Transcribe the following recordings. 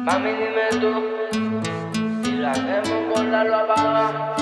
Mami, dime tú, si la hacemos con la luz apagada.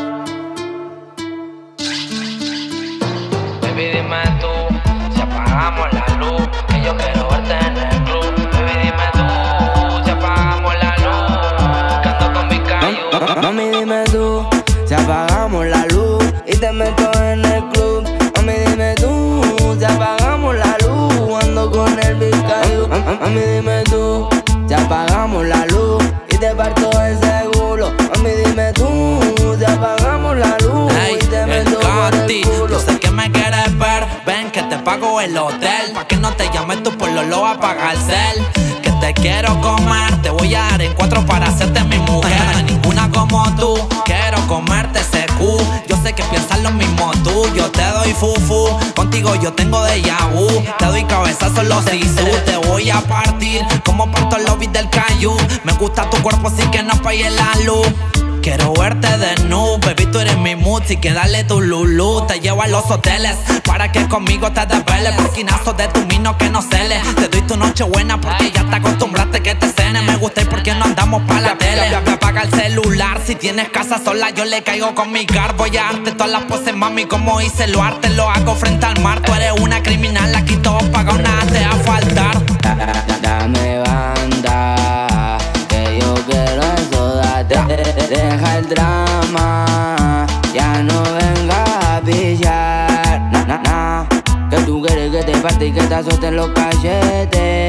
Baby, dime tú, si apagamos la luz, que yo quiero verte en el club. Baby, dime tú, si apagamos la luz, que ando con mi cayu. Mami, dime tú, si apagamos la luz y te meto en el club. Mami, dime tú, si apagamos la luz, ando con el Big Cayu. Mami, dime tú, si apagamos la luz y te parto ese culo. Mami, dime tú, si apagamos la luz y te meto por el culo. Yo sé que me quieres ver, ven que te pago el hotel, pa' que no te llames tú por lo apaga el cel. Que te quiero comer, te voy a dar en 4 para hacerte mi mujer. No hay ninguna como tú, quiero comerte ese cu. Yo sé que piensas lo mismo tú, yo te doy fufu. Contigo yo tengo déjà vu, te doy cabezazos los sisu. Te voy a partir como parto el lobby del Cayu. Me gusta tu cuerpo así que no apague la luz. Quiero verte desnudo, baby, tú eres mi mood, y que dale tu lulu. Te llevo a los hoteles para que conmigo te desveles. Porquinazos de tu mino que no cele. Te doy tu noche buena porque ya te acostumbraste que te cene. Me gusta y porque no andamos pa' la tele. Apaga el celular, si tienes casa sola yo le caigo con mi car. Voy a darte todas las poses, mami, como hice lo arte. Lo hago frente al mar, tú eres una criminal. Aquí todo pagado, nada te va a faltar. Dame banda, que yo quiero eso, date. Deja el drama, ya no venga a pillar. Que tú quieres que te parte y que te azoten los cachetes.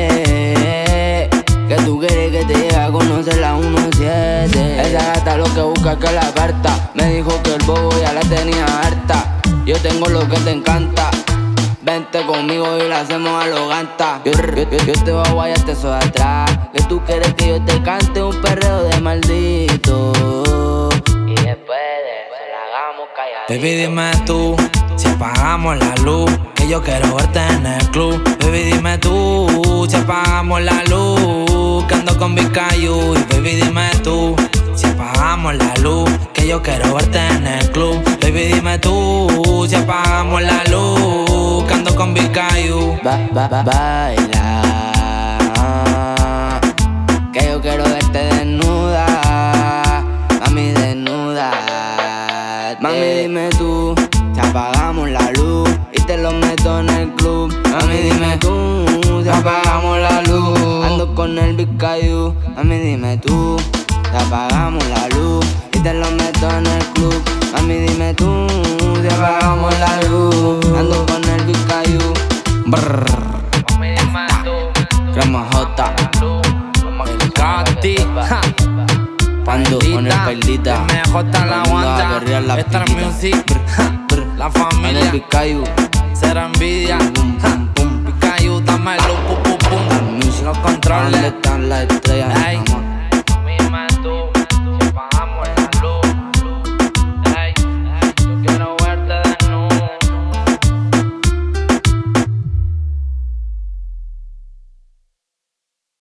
Que tú quieres que te llegue a conocer la 1-7. Esa gata lo que busca es que la aparta. Me dijo que el bobo ya la tenía harta. Yo tengo lo que te encanta. Vente conmigo y la hacemos a lo ganta. Yo te voy a guayarte eso de atrás. Que tú quieres que yo te cante un perreo de maldito. Y después de eso la hagamos calladito. Baby, dime tú, si apagamos la luz, que yo quiero verte en el club. Baby, dime tú, si apagamos la luz, que ando con Big Cayu. Y baby, dime tú, si apagamos la luz, que yo quiero verte en el club. Baby, dime tú, si apagamos la luz, que ando con Big Cayu. Baila, que yo quiero verte desnuda. Mami, desnuda. Mami, dime tú, si apagamos la luz y te lo meto en el club. Mami, dime tú, si apagamos la luz, ando con el Big Cayu. Mami, dime tú, si apagamos la luz y te lo meto en el club. Mami, dime tú, si apagamos la luz, ando con el Big Cayu. Mami, dime tú, Crema J, El Cati, ando con el Perdita. MJ la aguanta, Star Music, la Con el familia, Big Cayu. Cero envidia. Big Cayu, dame luz, pum pum pum. Los controles. ¿Dónde están las estrellas? Ey.